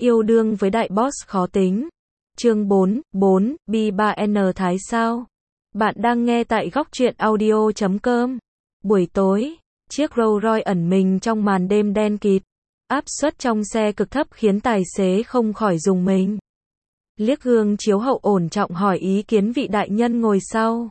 Yêu đương với đại boss khó tính. Chương 4, B3N Thái sao? Bạn đang nghe tại góc truyện audio.com. Buổi tối, chiếc Rolls Royce ẩn mình trong màn đêm đen kịt. Áp suất trong xe cực thấp khiến tài xế không khỏi rùng mình. Liếc gương chiếu hậu ổn trọng hỏi ý kiến vị đại nhân ngồi sau.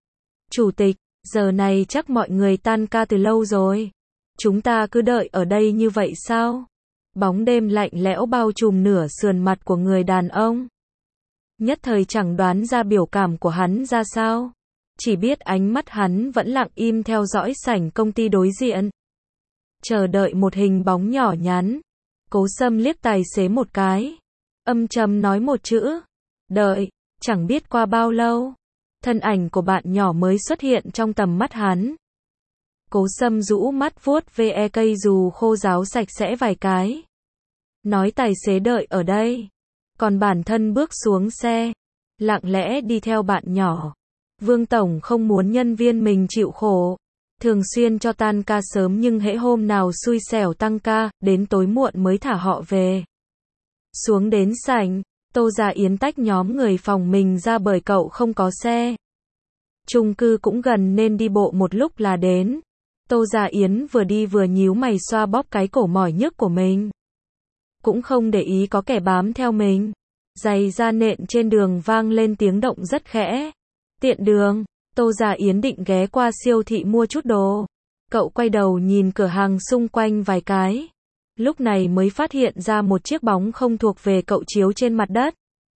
Chủ tịch, giờ này chắc mọi người tan ca từ lâu rồi. Chúng ta cứ đợi ở đây như vậy sao? Bóng đêm lạnh lẽo bao trùm nửa sườn mặt của người đàn ông. Nhất thời chẳng đoán ra biểu cảm của hắn ra sao. Chỉ biết ánh mắt hắn vẫn lặng im theo dõi sảnh công ty đối diện. Chờ đợi một hình bóng nhỏ nhắn. Cố Sâm liếc tài xế một cái. Âm trầm nói một chữ. Đợi. Chẳng biết qua bao lâu. Thân ảnh của bạn nhỏ mới xuất hiện trong tầm mắt hắn. Cố Sâm rũ mắt vuốt ve cây dù khô ráo sạch sẽ vài cái. Nói tài xế đợi ở đây. Còn bản thân bước xuống xe. Lặng lẽ đi theo bạn nhỏ. Vương Tổng không muốn nhân viên mình chịu khổ. Thường xuyên cho tan ca sớm nhưng hễ hôm nào xui xẻo tăng ca, đến tối muộn mới thả họ về. Xuống đến sảnh, Tô Gia Yến tách nhóm người phòng mình ra bởi cậu không có xe. Chung cư cũng gần nên đi bộ một lúc là đến. Tô Gia Yến vừa đi vừa nhíu mày xoa bóp cái cổ mỏi nhức của mình. Cũng không để ý có kẻ bám theo mình. Giày da nện trên đường vang lên tiếng động rất khẽ. Tiện đường, Tô Gia Yến định ghé qua siêu thị mua chút đồ. Cậu quay đầu nhìn cửa hàng xung quanh vài cái. Lúc này mới phát hiện ra một chiếc bóng không thuộc về cậu chiếu trên mặt đất.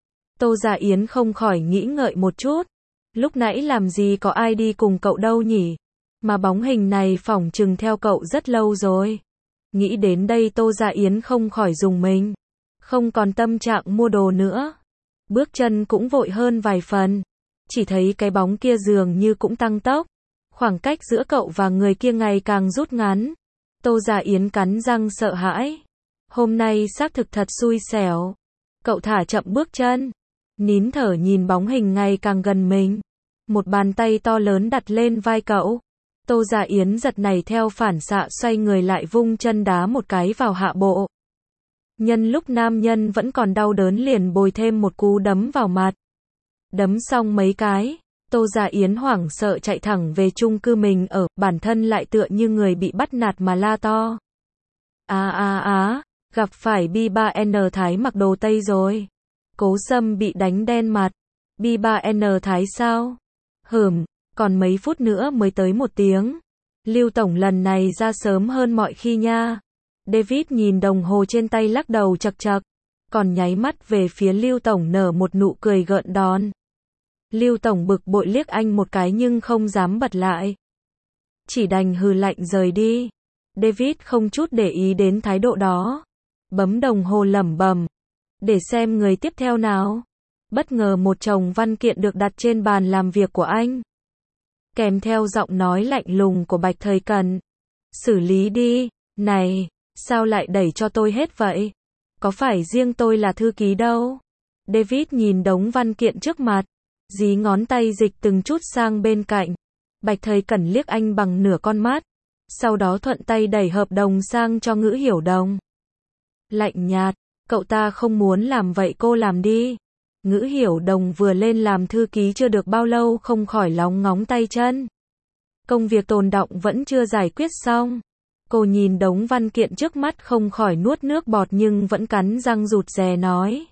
Tô Gia Yến không khỏi nghĩ ngợi một chút. Lúc nãy làm gì có ai đi cùng cậu đâu nhỉ? Mà bóng hình này phỏng chừng theo cậu rất lâu rồi. Nghĩ đến đây Tô Gia Yến không khỏi rùng mình. Không còn tâm trạng mua đồ nữa. Bước chân cũng vội hơn vài phần. Chỉ thấy cái bóng kia dường như cũng tăng tốc. Khoảng cách giữa cậu và người kia ngày càng rút ngắn. Tô Gia Yến cắn răng sợ hãi. Hôm nay xác thực thật xui xẻo. Cậu thả chậm bước chân. Nín thở nhìn bóng hình ngày càng gần mình. Một bàn tay to lớn đặt lên vai cậu. Tô Gia Yến giật nảy theo phản xạ xoay người lại vung chân đá một cái vào hạ bộ. Nhân lúc nam nhân vẫn còn đau đớn liền bồi thêm một cú đấm vào mặt. Đấm xong mấy cái, Tô Gia Yến hoảng sợ chạy thẳng về chung cư mình ở, bản thân lại tựa như người bị bắt nạt mà la to. Gặp phải B3N Thái mặc đồ Tây rồi. Cố Sâm bị đánh đen mặt. B3N Thái sao? Còn mấy phút nữa mới tới 1 tiếng. Lưu Tổng lần này ra sớm hơn mọi khi nha. David nhìn đồng hồ trên tay lắc đầu chật chật. Còn nháy mắt về phía Lưu Tổng nở một nụ cười gợn đòn. Lưu Tổng bực bội liếc anh một cái nhưng không dám bật lại. Chỉ đành hừ lạnh rời đi. David không chút để ý đến thái độ đó. Bấm đồng hồ lẩm bẩm. Để xem người tiếp theo nào. Bất ngờ một chồng văn kiện được đặt trên bàn làm việc của anh. Kèm theo giọng nói lạnh lùng của Bạch Thời Cẩn. Xử lý đi. Này, sao lại đẩy cho tôi hết vậy? Có phải riêng tôi là thư ký đâu? David nhìn đống văn kiện trước mặt. Dí ngón tay dịch từng chút sang bên cạnh. Bạch Thời Cẩn liếc anh bằng nửa con mắt. Sau đó thuận tay đẩy hợp đồng sang cho Ngữ Hiểu Đồng. Lạnh nhạt, cậu ta không muốn làm vậy cô làm đi. Ngữ Hiểu Đồng vừa lên làm thư ký chưa được bao lâu không khỏi lóng ngóng tay chân. Công việc tồn đọng vẫn chưa giải quyết xong. Cô nhìn đống văn kiện trước mắt không khỏi nuốt nước bọt nhưng vẫn cắn răng rụt rè nói.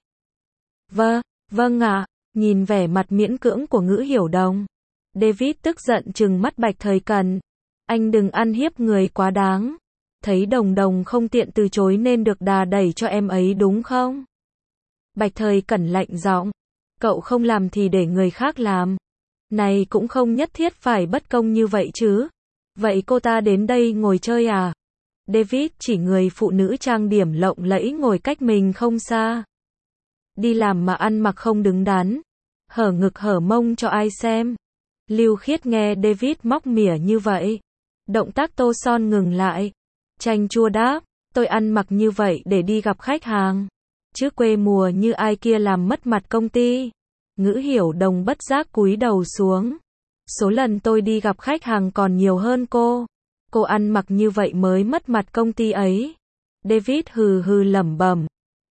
Vâng ạ, nhìn vẻ mặt miễn cưỡng của Ngữ Hiểu Đồng. David tức giận trừng mắt Bạch Thời Cẩn. Anh đừng ăn hiếp người quá đáng. Thấy Đồng không tiện từ chối nên được đà đẩy cho em ấy đúng không? Bạch Thời Cẩn lạnh giọng. Cậu không làm thì để người khác làm. Này cũng không nhất thiết phải bất công như vậy chứ. Vậy cô ta đến đây ngồi chơi à? David chỉ người phụ nữ trang điểm lộng lẫy ngồi cách mình không xa. Đi làm mà ăn mặc không đứng đắn. Hở ngực hở mông cho ai xem. Lưu Khiết nghe David móc mỉa như vậy. Động tác tô son ngừng lại. Chanh chua đáp. Tôi ăn mặc như vậy để đi gặp khách hàng. Chứ quê mùa như ai kia làm mất mặt công ty. Ngữ Hiểu Đồng bất giác cúi đầu xuống. Số lần tôi đi gặp khách hàng còn nhiều hơn cô. Cô ăn mặc như vậy mới mất mặt công ty ấy. David hừ hừ lẩm bẩm.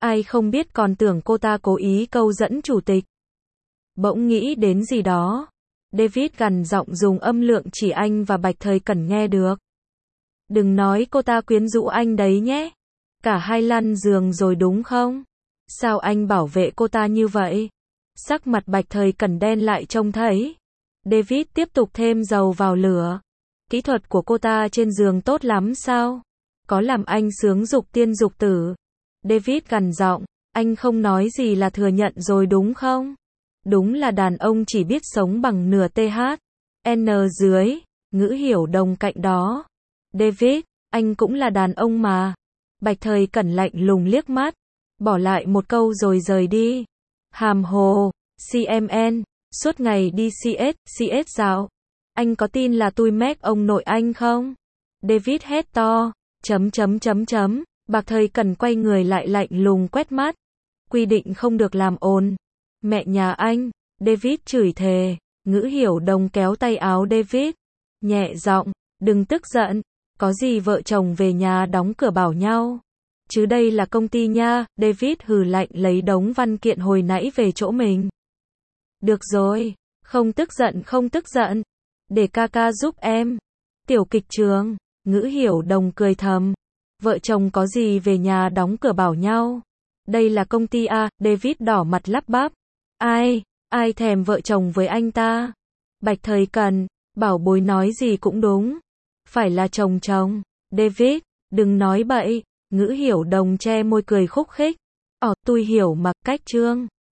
Ai không biết còn tưởng cô ta cố ý câu dẫn chủ tịch. Bỗng nghĩ đến gì đó. David gằn giọng dùng âm lượng chỉ anh và Bạch Thời Cẩn nghe được. Đừng nói cô ta quyến rũ anh đấy nhé. Cả hai lăn giường rồi đúng không? Sao anh bảo vệ cô ta như vậy? Sắc mặt Bạch Thời Cẩn đen lại trông thấy. David tiếp tục thêm dầu vào lửa. Kỹ thuật của cô ta trên giường tốt lắm sao? Có làm anh sướng dục tiên dục tử? David gằn giọng, anh không nói gì là thừa nhận rồi đúng không? Đúng là đàn ông chỉ biết sống bằng nửa TH. N dưới, Ngữ Hiểu Đồng cạnh đó. David, anh cũng là đàn ông mà. Bạch Thời Cẩn lạnh lùng liếc mắt, bỏ lại một câu rồi rời đi. Hàm hồ, CMN, suốt ngày đi CS dạo. Anh có tin là tôi mét ông nội anh không? David hét to, Bạch Thời Cẩn quay người lại lạnh lùng quét mắt. Quy định không được làm ồn. Mẹ nhà anh, David chửi thề. Ngữ Hiểu Đồng kéo tay áo David, nhẹ giọng, đừng tức giận, có gì vợ chồng về nhà đóng cửa bảo nhau. Chứ đây là công ty nha. David hừ lạnh lấy đống văn kiện hồi nãy về chỗ mình. Được rồi, không tức giận. Để ca ca giúp em. Tiểu kịch trường, Ngữ Hiểu Đồng cười thầm. Vợ chồng có gì về nhà đóng cửa bảo nhau. Đây là công ty à? David đỏ mặt lắp bắp. Ai thèm vợ chồng với anh ta? Bạch Thời Cẩn, bảo bối nói gì cũng đúng. Phải là chồng. David, đừng nói bậy. Ngữ Hiểu Đồng che môi cười khúc khích. Tôi hiểu mà, cách trương.